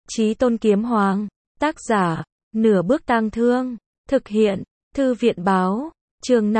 Chí Tôn Kiếm Hoàng, tác giả, Nửa Bước Tang Thương, thực hiện, Thư viện báo, chương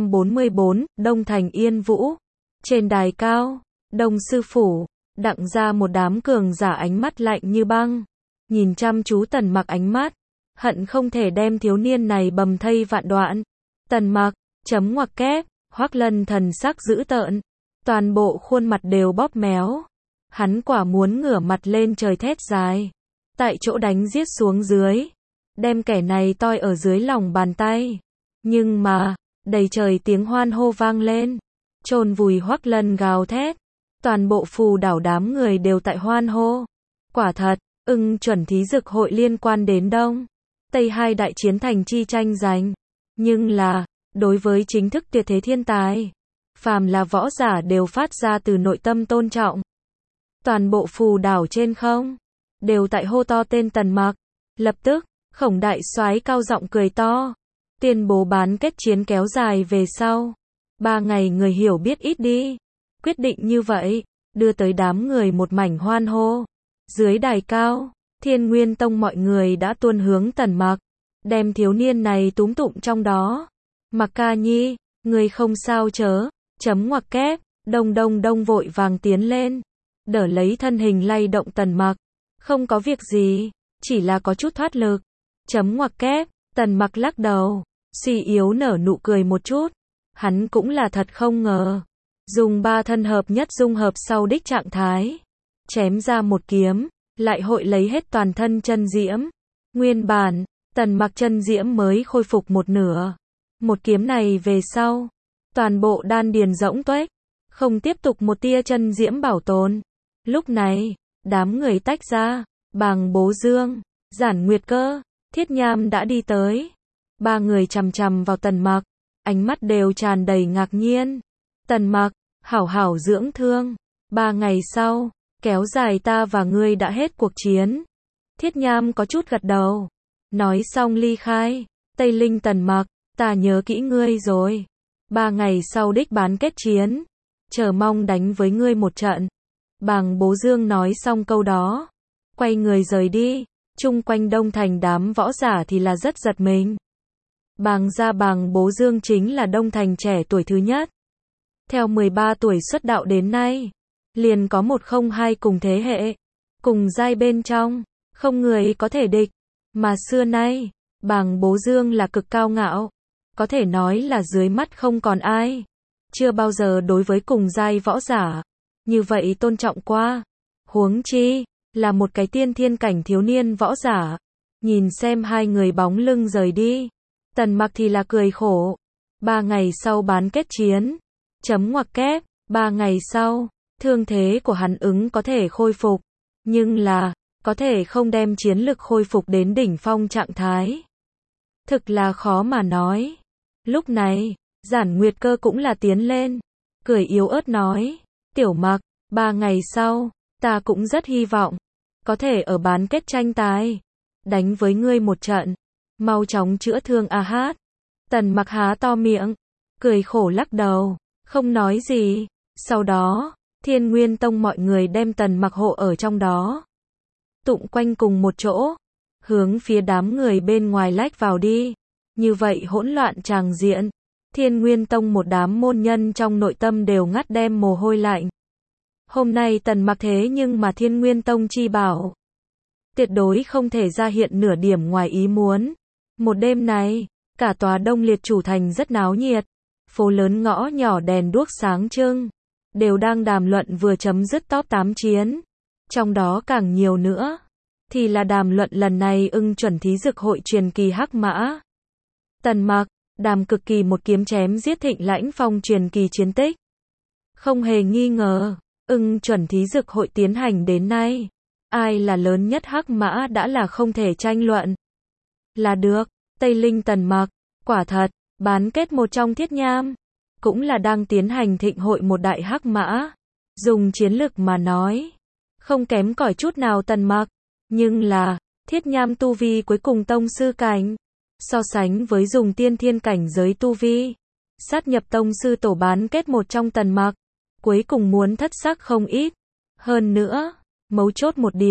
544, Đông Thành Yên Vũ. Trên đài cao, Đông Sư Phủ, đặng ra một đám cường giả ánh mắt lạnh như băng, nhìn chăm chú Tần Mặc ánh mắt, hận không thể đem thiếu niên này bầm thây vạn đoạn. Tần Mặc, chấm ngoặc kép, Hoắc Lân thần sắc dữ tợn, toàn bộ khuôn mặt đều bóp méo. Hắn quả muốn ngửa mặt lên trời thét dài, tại chỗ đánh giết xuống dưới, đem kẻ này toi ở dưới lòng bàn tay. Nhưng mà, đầy trời tiếng hoan hô vang lên, chôn vùi Hoắc Lân gào thét, toàn bộ phù đảo đám người đều tại hoan hô. Quả thật, chuẩn thí dực hội liên quan đến Đông Tây hai đại chiến thành chi tranh giành, nhưng là, đối với chính thức tuyệt thế thiên tài, phàm là võ giả đều phát ra từ nội tâm tôn trọng. Toàn bộ phù đảo trên không, đều tại hô to tên Tần Mặc. Lập tức, Khổng đại soái cao giọng cười to, tuyên bố bán kết chiến kéo dài về sau 3 ngày người hiểu biết ít đi. Quyết định như vậy, đưa tới đám người một mảnh hoan hô. Dưới đài cao, Thiên Nguyên Tông mọi người đã tuôn hướng Tần Mặc, đem thiếu niên này túm tụm trong đó. Mặc ca nhi, người không sao chớ, chấm ngoặc kép, đông vội vàng tiến lên, đỡ lấy thân hình lay động Tần Mặc. Không có việc gì, chỉ là có chút thoát lực. Chấm ngoặc kép, Tần Mặc lắc đầu, suy yếu nở nụ cười một chút. Hắn cũng là thật không ngờ, dùng 3 thân hợp nhất dung hợp sau đích trạng thái, chém ra một kiếm, lại hội lấy hết toàn thân chân diễm. Nguyên bản, Tần Mặc chân diễm mới khôi phục một nửa. Một kiếm này về sau, toàn bộ đan điền rỗng tuếch, không tiếp tục một tia chân diễm bảo tồn. Lúc này, đám người tách ra, Bàng Bố Dương, Giản Nguyệt Cơ, Thiết Nham đã đi tới. 3 người chằm chằm vào Tần Mặc, ánh mắt đều tràn đầy ngạc nhiên. Tần Mặc, hảo hảo dưỡng thương, 3 ngày sau, kéo dài ta và ngươi đã hết cuộc chiến. Thiết Nham có chút gật đầu, nói xong ly khai. Tây Linh Tần Mặc, ta nhớ kỹ ngươi rồi. 3 ngày sau đích bán kết chiến, chờ mong đánh với ngươi một trận. Bàng Bố Dương nói xong câu đó, quay người rời đi. Chung quanh Đông Thành đám võ giả thì là rất giật mình. Bàng Bố Dương chính là Đông Thành trẻ tuổi thứ nhất. Theo 13 tuổi xuất đạo đến nay, liền có 102 cùng thế hệ, cùng giai bên trong, không người có thể địch. Mà xưa nay, Bàng Bố Dương là cực cao ngạo, có thể nói là dưới mắt không còn ai. Chưa bao giờ đối với cùng giai võ giả như vậy tôn trọng qua. Huống chi là một cái tiên thiên cảnh thiếu niên võ giả. Nhìn xem hai người bóng lưng rời đi, Tần Mặc thì là cười khổ. 3 ngày sau bán kết chiến, chấm ngoặc kép, 3 ngày sau, thương thế của hắn có thể khôi phục, nhưng là, có thể không đem chiến lực khôi phục đến đỉnh phong trạng thái. Thực là khó mà nói. Lúc này, Giản Nguyệt Cơ cũng là tiến lên, cười yếu ớt nói, Tiểu Mặc, 3 ngày sau, ta cũng rất hy vọng, có thể ở bán kết tranh tài, đánh với ngươi một trận, mau chóng chữa thương a hát. Tần Mặc há to miệng, cười khổ lắc đầu, không nói gì. Sau đó, Thiên Nguyên Tông mọi người đem Tần Mặc hộ ở trong đó, tụng quanh cùng một chỗ, hướng phía đám người bên ngoài lách vào đi. Như vậy hỗn loạn tràng diện, Thiên Nguyên Tông một đám môn nhân trong nội tâm đều ngắt đem mồ hôi lạnh. Hôm nay Tần Mặc thế nhưng mà Thiên Nguyên Tông chi bảo, tuyệt đối không thể ra hiện nửa điểm ngoài ý muốn. Một đêm này, cả tòa Đông Liệt chủ thành rất náo nhiệt, phố lớn ngõ nhỏ đèn đuốc sáng trưng, đều đang đàm luận vừa chấm dứt top 8 chiến. Trong đó càng nhiều nữa, thì là đàm luận lần này chuẩn thí dực hội truyền kỳ hắc mã. Tần Mặc, đàm cực kỳ một kiếm chém giết Thịnh Lãnh Phong truyền kỳ chiến tích. Không hề nghi ngờ, chuẩn thí dực hội tiến hành đến nay, ai là lớn nhất hắc mã đã là không thể tranh luận. Là được, Tây Linh Tần Mặc, quả thật, bán kết một trong Thiết Nham, cũng là đang tiến hành thịnh hội một đại hắc mã. Dùng chiến lực mà nói, không kém cỏi chút nào Tần Mặc, nhưng là, Thiết Nham tu vi cuối cùng tông sư cảnh, so sánh với dùng tiên thiên cảnh giới tu vi, sát nhập tông sư tổ bán kết một trong Tần Mặc, cuối cùng muốn thất sắc không ít. Hơn nữa, mấu chốt một điểm,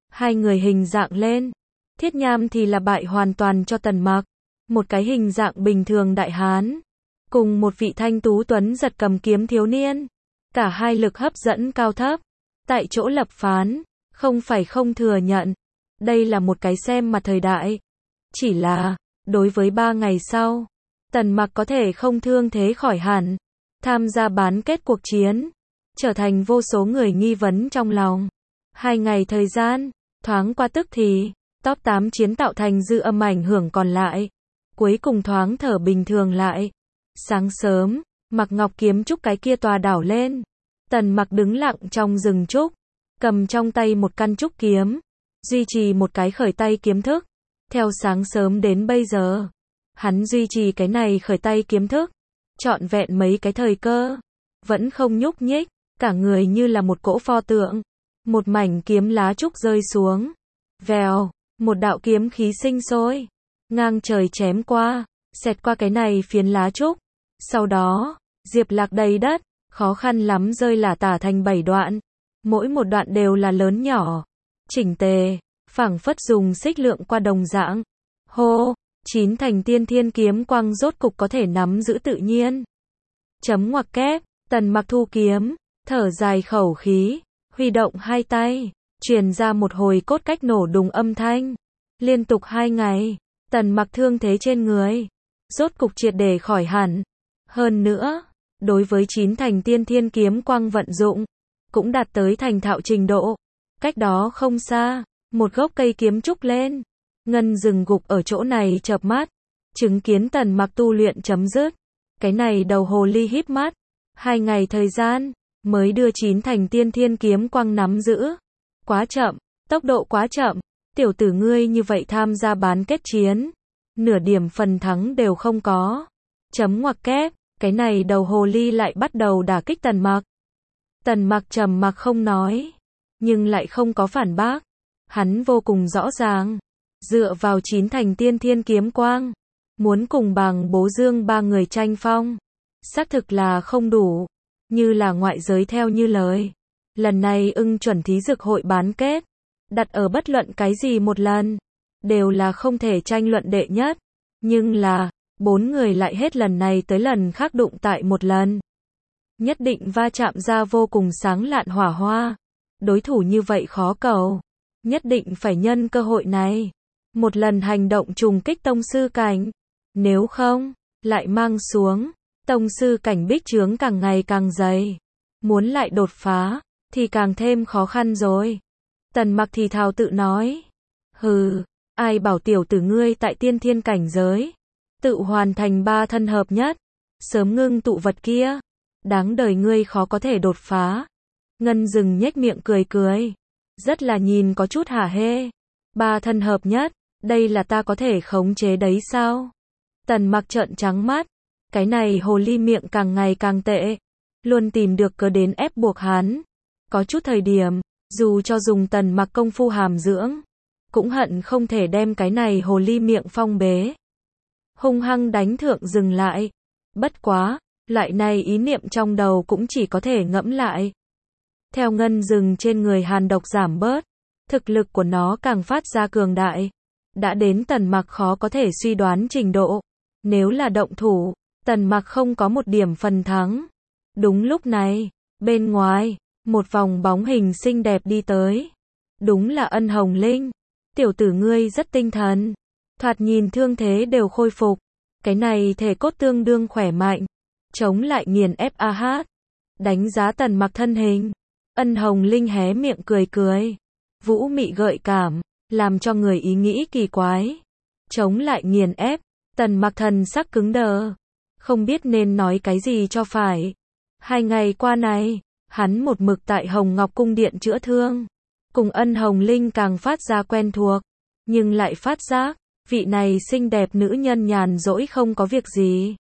Hai người hình dạng lên. Thiết Nham thì là bại hoàn toàn cho Tần Mặc. Một cái hình dạng bình thường đại hán. Cùng một vị thanh tú tuấn giật cầm kiếm thiếu niên. Cả hai lực hấp dẫn cao thấp. Tại chỗ lập phán. Không phải không thừa nhận. Đây là một cái xem mặt thời đại. Chỉ là, đối với 3 ngày sau, Tần Mặc có thể không thương thế khỏi hẳn. Tham gia bán kết cuộc chiến. Trở thành vô số người nghi vấn trong lòng. 2 ngày thời gian, thoáng qua tức thì, top 8 chiến tạo thành dư âm ảnh hưởng còn lại. Cuối cùng thoáng thở bình thường lại. Sáng sớm, Mạc Ngọc kiếm trúc cái kia tòa đảo lên. Tần Mặc đứng lặng trong rừng trúc, cầm trong tay một căn trúc kiếm, duy trì một cái khởi tay kiếm thức. Theo sáng sớm đến bây giờ, hắn duy trì cái này khởi tay kiếm thức, trọn vẹn mấy cái thời cơ, vẫn không nhúc nhích, cả người như là một cỗ pho tượng. Một mảnh kiếm lá trúc rơi xuống. Vèo, một đạo kiếm khí sinh sôi, ngang trời chém qua, xẹt qua cái này phiến lá trúc. Sau đó, diệp lạc đầy đất, khó khăn lắm rơi lả tả thành 7 đoạn. Mỗi một đoạn đều là lớn nhỏ, chỉnh tề, phảng phất dùng xích lượng qua đồng dạng. Hô, 9 thành tiên thiên kiếm quang rốt cục có thể nắm giữ tự nhiên. Chấm ngoặc kép, Tần Mặc thu kiếm, thở dài khẩu khí, huy động hai tay, truyền ra một hồi cốt cách nổ đùng âm thanh. Liên tục 2 ngày, Tần Mặc thương thế trên người, rốt cục triệt để khỏi hẳn. Hơn nữa, đối với 9 thành tiên thiên kiếm quang vận dụng, cũng đạt tới thành thạo trình độ. Cách đó không xa, một gốc cây kiếm trúc lên. Ngân dừng gục ở chỗ này chợp mắt, chứng kiến Tần Mặc tu luyện chấm dứt. Cái này đầu hồ ly híp mắt. 2 ngày thời gian, mới đưa 9 thành tiên thiên kiếm quang nắm giữ. Quá chậm, tốc độ quá chậm. Tiểu tử ngươi như vậy tham gia bán kết chiến, nửa điểm phần thắng đều không có. Chấm ngoặc kép, cái này đầu hồ ly lại bắt đầu đả kích Tần Mặc. Tần Mặc trầm mặc không nói, nhưng lại không có phản bác. Hắn vô cùng rõ ràng, dựa vào 9 thành tiên thiên kiếm quang, muốn cùng Bàng Bố Dương 3 người tranh phong, xác thực là không đủ. Như là ngoại giới theo như lời, lần này ưng chuẩn thí dược hội bán kết, đặt ở bất luận cái gì một lần, đều là không thể tranh luận đệ nhất. Nhưng là, 4 người lại hết lần này tới lần khác đụng tại một lần. Nhất định va chạm ra vô cùng sáng lạn hỏa hoa. Đối thủ như vậy khó cầu. Nhất định phải nhân cơ hội này. Một lần hành động trùng kích tông sư cảnh. Nếu không, lại mang xuống. Tông sư cảnh bích trướng càng ngày càng dày. Muốn lại đột phá, thì càng thêm khó khăn rồi. Tần Mặc thì thào tự nói. Hừ, ai bảo tiểu tử ngươi tại tiên thiên cảnh giới. Tự hoàn thành 3 thân hợp nhất. Sớm ngưng tụ vật kia. Đáng đời ngươi khó có thể đột phá. Ngân dừng nhếch miệng cười cười. Rất là nhìn có chút hả hê. 3 thân hợp nhất, đây là ta có thể khống chế đấy sao? Tần Mặc trợn trắng mắt. Cái này hồ ly miệng càng ngày càng tệ. Luôn tìm được cớ đến ép buộc hắn. Có chút thời điểm, dù cho dùng Tần Mặc công phu hàm dưỡng, cũng hận không thể đem cái này hồ ly miệng phong bế. Hung hăng đánh thượng dừng lại. Bất quá, loại này ý niệm trong đầu cũng chỉ có thể ngẫm lại. Theo ngân dừng trên người hàn độc giảm bớt, thực lực của nó càng phát ra cường đại. Đã đến Tần Mặc khó có thể suy đoán trình độ. Nếu là động thủ, Tần Mặc không có một điểm phần thắng. Đúng lúc này, bên ngoài, một vòng bóng hình xinh đẹp đi tới. Đúng là Ân Hồng Linh. Tiểu tử ngươi rất tinh thần. Thoạt nhìn thương thế đều khôi phục. Cái này thể cốt tương đương khỏe mạnh. Chống lại nghiền ép AH. Đánh giá Tần Mặc thân hình. Ân Hồng Linh hé miệng cười cười. Vũ mị gợi cảm, làm cho người ý nghĩ kỳ quái. Chống lại nghiền ép. Tần Mặc thần sắc cứng đờ. Không biết nên nói cái gì cho phải. 2 ngày qua này, hắn một mực tại Hồng Ngọc Cung Điện chữa thương. Cùng Ân Hồng Linh càng phát ra quen thuộc. Nhưng lại phát giác, vị này xinh đẹp nữ nhân nhàn rỗi không có việc gì.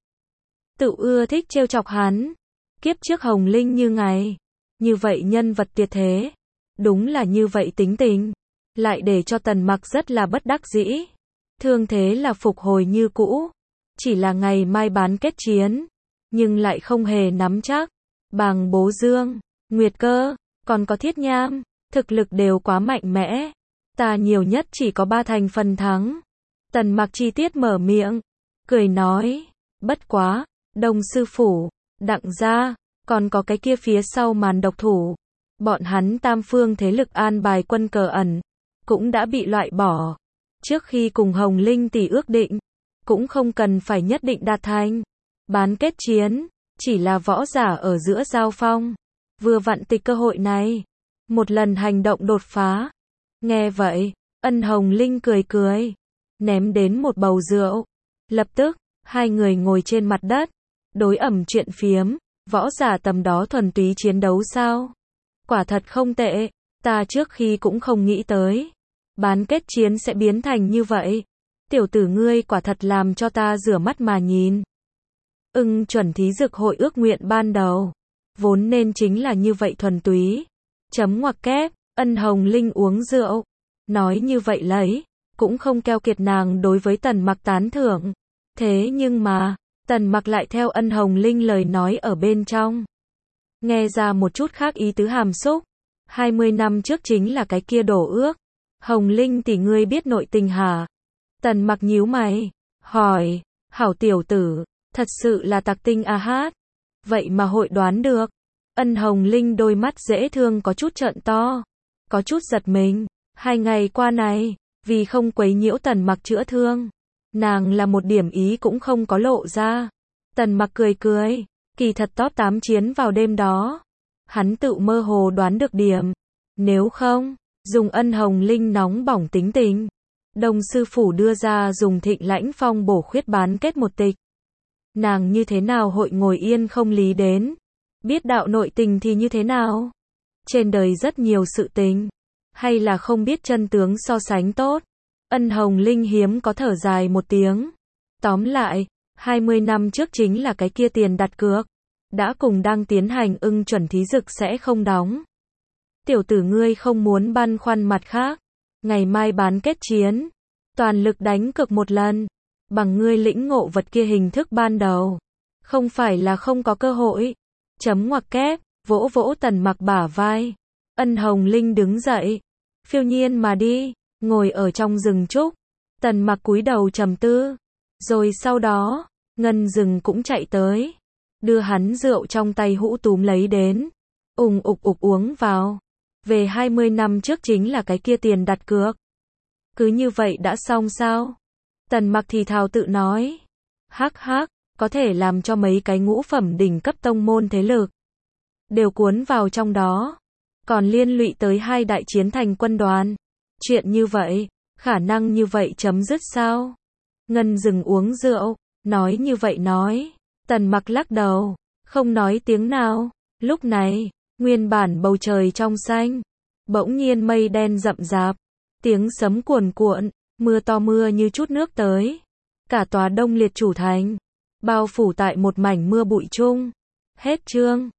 Tự ưa thích trêu chọc hắn. Kiếp trước Hồng Linh như ngày. Như vậy nhân vật tuyệt thế. Đúng là như vậy tính tình. Lại để cho Tần Mặc rất là bất đắc dĩ. Thương thế là phục hồi như cũ. Chỉ là ngày mai bán kết chiến. Nhưng lại không hề nắm chắc. Bàng Bố Dương, Nguyệt Cơ, còn có Thiết Nham. Thực lực đều quá mạnh mẽ. Ta nhiều nhất chỉ có 3 thành phần thắng. Tần Mặc chi tiết mở miệng, cười nói, bất quá, Đông sư phủ, Đặng gia, còn có cái kia phía sau màn độc thủ. Bọn hắn tam phương thế lực an bài quân cờ ẩn, cũng đã bị loại bỏ. Trước khi cùng Hồng Linh tỷ ước định, cũng không cần phải nhất định đạt thành. Bán kết chiến, chỉ là võ giả ở giữa giao phong. Vừa vặn tịch cơ hội này, một lần hành động đột phá. Nghe vậy, Ân Hồng Linh cười cười, ném đến một bầu rượu. Lập tức, hai người ngồi trên mặt đất, đối ẩm chuyện phiếm, võ giả tầm đó thuần túy chiến đấu sao? Quả thật không tệ, ta trước khi cũng không nghĩ tới. Bán kết chiến sẽ biến thành như vậy. Tiểu tử ngươi quả thật làm cho ta rửa mắt mà nhìn. Chuẩn thí dực hội ước nguyện ban đầu, vốn nên chính là như vậy thuần túy. Chấm ngoặc kép, Ân Hồng Linh uống rượu, nói như vậy lấy, cũng không keo kiệt nàng đối với Tần Mặc tán thưởng. Thế nhưng mà, Tần Mặc lại theo Ân Hồng Linh lời nói ở bên trong, nghe ra một chút khác ý tứ hàm xúc. 20 năm trước chính là cái kia đổ ước. Hồng Linh tỷ ngươi biết nội tình hả? Tần Mặc nhíu mày, hỏi, hảo tiểu tử, thật sự là tặc tinh a hát. Vậy mà hội đoán được. Ân Hồng Linh đôi mắt dễ thương có chút trợn to, có chút giật mình. 2 ngày qua này, vì không quấy nhiễu Tần Mặc chữa thương, nàng là một điểm ý cũng không có lộ ra. Tần Mặc cười cười, kỳ thật top 8 chiến vào đêm đó, hắn tự mơ hồ đoán được điểm. Nếu không, dùng Ân Hồng Linh nóng bỏng tính tình, Đông sư phủ đưa ra dùng Thịnh Lãnh Phong bổ khuyết bán kết một tịch, nàng như thế nào hội ngồi yên không lý đến? Biết đạo nội tình thì như thế nào? Trên đời rất nhiều sự tình, hay là không biết chân tướng so sánh tốt. Ân Hồng Linh hiếm có thở dài một tiếng. Tóm lại, 20 năm trước chính là cái kia tiền đặt cược, đã cùng đang tiến hành chuẩn thí dực sẽ không đóng. Tiểu tử ngươi không muốn băn khoăn mặt khác, ngày mai bán kết chiến, toàn lực đánh cược một lần, bằng ngươi lĩnh ngộ vật kia hình thức ban đầu, không phải là không có cơ hội. Chấm ngoặc kép, vỗ vỗ Tần Mặc bả vai. Ân Hồng Linh đứng dậy, phiêu nhiên mà đi, ngồi ở trong rừng trúc. Tần Mặc cúi đầu trầm tư, rồi sau đó, Ngân Rừng cũng chạy tới, đưa hắn rượu trong tay hũ túm lấy đến, ục uống vào. Về 20 năm trước chính là cái kia tiền đặt cược. Cứ như vậy đã xong sao? Tần Mặc thì thào tự nói. Hắc hắc, có thể làm cho mấy cái ngũ phẩm đỉnh cấp tông môn thế lực đều cuốn vào trong đó, còn liên lụy tới 2 đại chiến thành quân đoàn. Chuyện như vậy, khả năng như vậy chấm dứt sao? Ngân Rừng uống rượu, nói như vậy nói. Tần Mặc lắc đầu, không nói tiếng nào. Lúc này, nguyên bản bầu trời trong xanh, bỗng nhiên mây đen rậm rạp, tiếng sấm cuồn cuộn, mưa to mưa như chút nước tới. Cả tòa Đông Liệt chủ thành bao phủ tại một mảnh mưa bụi chung. Hết chương.